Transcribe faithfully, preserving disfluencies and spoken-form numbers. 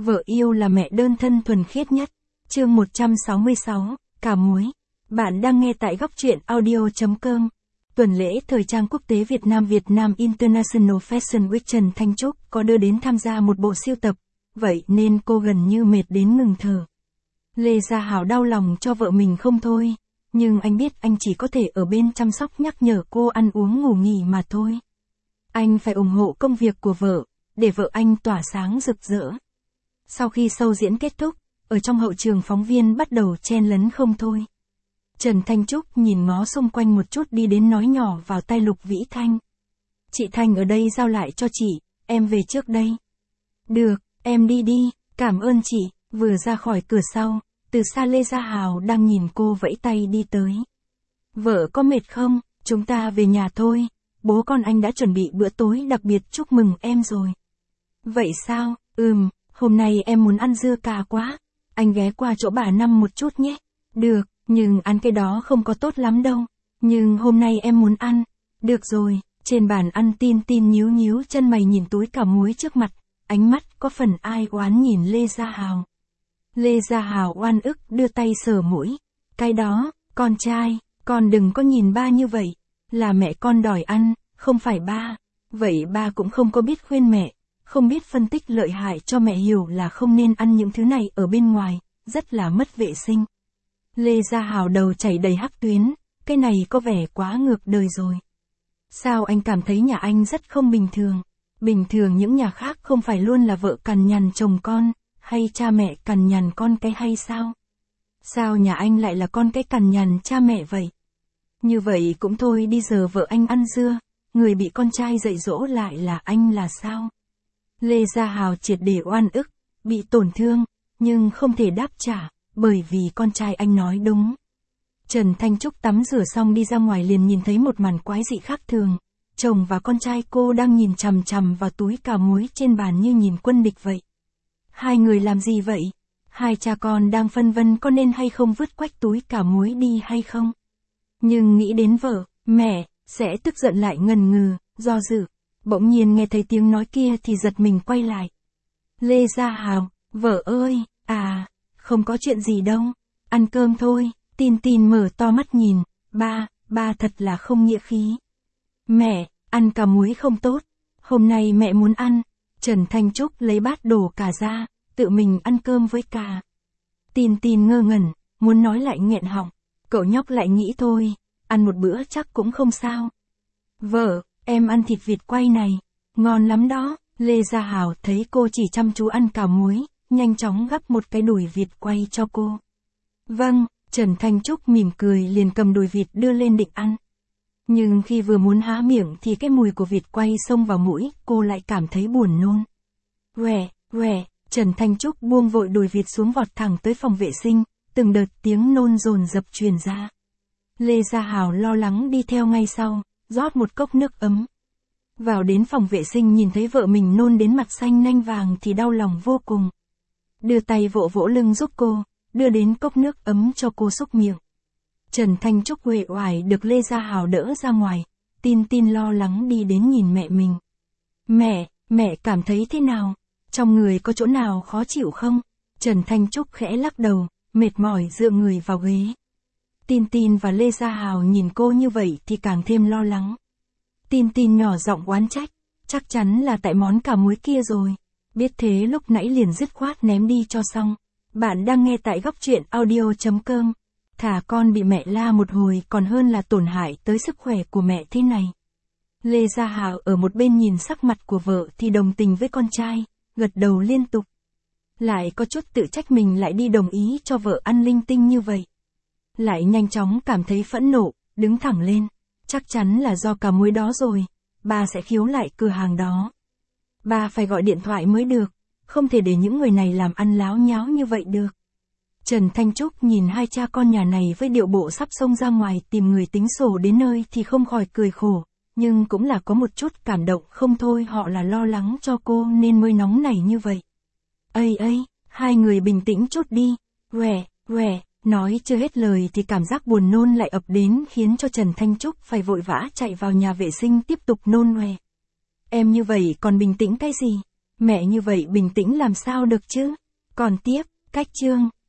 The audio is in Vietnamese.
Vợ yêu là mẹ đơn thân thuần khiết nhất. Chương một trăm sáu mươi sáu, Cà muối. Bạn đang nghe tại góc truyện audio.com. Tuần lễ thời trang quốc tế Việt Nam Việt Nam International Fashion Week Trần Thanh Trúc có đưa đến tham gia một bộ sưu tập, vậy nên cô gần như mệt đến ngừng thở. Lê Gia Hảo đau lòng cho vợ mình không thôi, nhưng anh biết anh chỉ có thể ở bên chăm sóc nhắc nhở cô ăn uống ngủ nghỉ mà thôi. Anh phải ủng hộ công việc của vợ, để vợ anh tỏa sáng rực rỡ. Sau khi show diễn kết thúc, ở trong hậu trường phóng viên bắt đầu chen lấn không thôi. Trần Thanh Trúc nhìn ngó xung quanh một chút đi đến nói nhỏ vào tai Lục Vĩ Thanh. Chị Thanh ở đây giao lại cho chị, em về trước đây. Được, em đi đi, cảm ơn chị. Vừa ra khỏi cửa sau, từ xa Lê Gia Hảo đang nhìn cô vẫy tay đi tới. Vợ có mệt không, chúng ta về nhà thôi, bố con anh đã chuẩn bị bữa tối đặc biệt chúc mừng em rồi. Vậy sao, ừm, hôm nay em muốn ăn dưa cà quá, anh ghé qua chỗ bà Năm một chút nhé. Được, nhưng ăn cái đó không có tốt lắm đâu, nhưng hôm nay em muốn ăn. Được rồi, trên bàn ăn Tin Tin nhíu nhíu chân mày nhìn túi cà muối trước mặt, ánh mắt có phần ai oán nhìn Lê Gia Hảo. Lê Gia Hảo oan ức đưa tay sờ mũi. Cái đó, con trai, con đừng có nhìn ba như vậy, là mẹ con đòi ăn, không phải ba. Vậy ba cũng không có biết khuyên mẹ, không biết phân tích lợi hại cho mẹ hiểu là không nên ăn những thứ này ở bên ngoài, rất là mất vệ sinh. Lê Gia Hảo đầu chảy đầy hắc tuyến, cái này có vẻ quá ngược đời rồi. Sao anh cảm thấy nhà anh rất không bình thường? Bình thường những nhà khác không phải luôn là vợ cằn nhằn chồng con, hay cha mẹ cằn nhằn con cái hay sao? Sao nhà anh lại là con cái cằn nhằn cha mẹ vậy? Như vậy cũng thôi, đi giờ vợ anh ăn dưa, người bị con trai dạy dỗ lại là anh là sao? Lê Gia Hảo triệt để oan ức, bị tổn thương, nhưng không thể đáp trả, bởi vì con trai anh nói đúng. Trần Thanh Trúc tắm rửa xong đi ra ngoài liền nhìn thấy một màn quái dị khác thường. Chồng và con trai cô đang nhìn chằm chằm vào túi cà muối trên bàn như nhìn quân địch vậy. Hai người làm gì vậy? Hai cha con đang phân vân có nên hay không vứt quách túi cà muối đi hay không? Nhưng nghĩ đến vợ, mẹ, sẽ tức giận lại ngần ngừ, do dự. Bỗng nhiên nghe thấy tiếng nói kia thì giật mình quay lại. Lê Gia Hảo, vợ ơi, à, không có chuyện gì đâu, ăn cơm thôi. Tin Tin mở to mắt nhìn, ba, ba thật là không nghĩa khí. Mẹ, ăn cà muối không tốt, hôm nay mẹ muốn ăn. Trần Thanh Trúc lấy bát đổ cà ra, tự mình ăn cơm với cà. Tin Tin ngơ ngẩn, muốn nói lại nghẹn họng, cậu nhóc lại nghĩ thôi, ăn một bữa chắc cũng không sao. Vợ, em ăn thịt vịt quay này, ngon lắm đó. Lê Gia Hảo thấy cô chỉ chăm chú ăn cà muối, nhanh chóng gắp một cái đùi vịt quay cho cô. Vâng, Trần Thanh Trúc mỉm cười liền cầm đùi vịt đưa lên định ăn. Nhưng khi vừa muốn há miệng thì cái mùi của vịt quay xông vào mũi, cô lại cảm thấy buồn nôn. Rè, rè, Trần Thanh Trúc buông vội đùi vịt xuống vọt thẳng tới phòng vệ sinh, từng đợt tiếng nôn dồn dập truyền ra. Lê Gia Hảo lo lắng đi theo ngay sau, rót một cốc nước ấm. Vào đến phòng vệ sinh nhìn thấy vợ mình nôn đến mặt xanh nanh vàng thì đau lòng vô cùng. Đưa tay vỗ vỗ lưng giúp cô, đưa đến cốc nước ấm cho cô xúc miệng. Trần Thanh Trúc uể oải được Lê Gia Hảo đỡ ra ngoài, Tin Tin lo lắng đi đến nhìn mẹ mình. Mẹ, mẹ cảm thấy thế nào? Trong người có chỗ nào khó chịu không? Trần Thanh Trúc khẽ lắc đầu, mệt mỏi dựa người vào ghế. Tin Tin và Lê Gia Hảo nhìn cô như vậy thì càng thêm lo lắng. Tin Tin nhỏ giọng oán trách, chắc chắn là tại món cà muối kia rồi. Biết thế lúc nãy liền dứt khoát ném đi cho xong. Bạn đang nghe tại góc truyện audio.com. Thà con bị mẹ la một hồi còn hơn là tổn hại tới sức khỏe của mẹ thế này. Lê Gia Hảo ở một bên nhìn sắc mặt của vợ thì đồng tình với con trai, gật đầu liên tục. Lại có chút tự trách mình lại đi đồng ý cho vợ ăn linh tinh như vậy. Lại nhanh chóng cảm thấy phẫn nộ, đứng thẳng lên. Chắc chắn là do cà muối đó rồi, ba sẽ khiếu lại cửa hàng đó. Ba phải gọi điện thoại mới được, không thể để những người này làm ăn láo nháo như vậy được. Trần Thanh Trúc nhìn hai cha con nhà này với điệu bộ sắp xông ra ngoài tìm người tính sổ đến nơi thì không khỏi cười khổ, nhưng cũng là có một chút cảm động không thôi, họ là lo lắng cho cô nên mới nóng nảy như vậy. Ây ây, hai người bình tĩnh chút đi, rè, rè, nói chưa hết lời thì cảm giác buồn nôn lại ập đến khiến cho Trần Thanh Trúc phải vội vã chạy vào nhà vệ sinh tiếp tục nôn ngoè. Em như vậy còn bình tĩnh cái gì? Mẹ như vậy bình tĩnh làm sao được chứ? Còn tiếp, cách chương.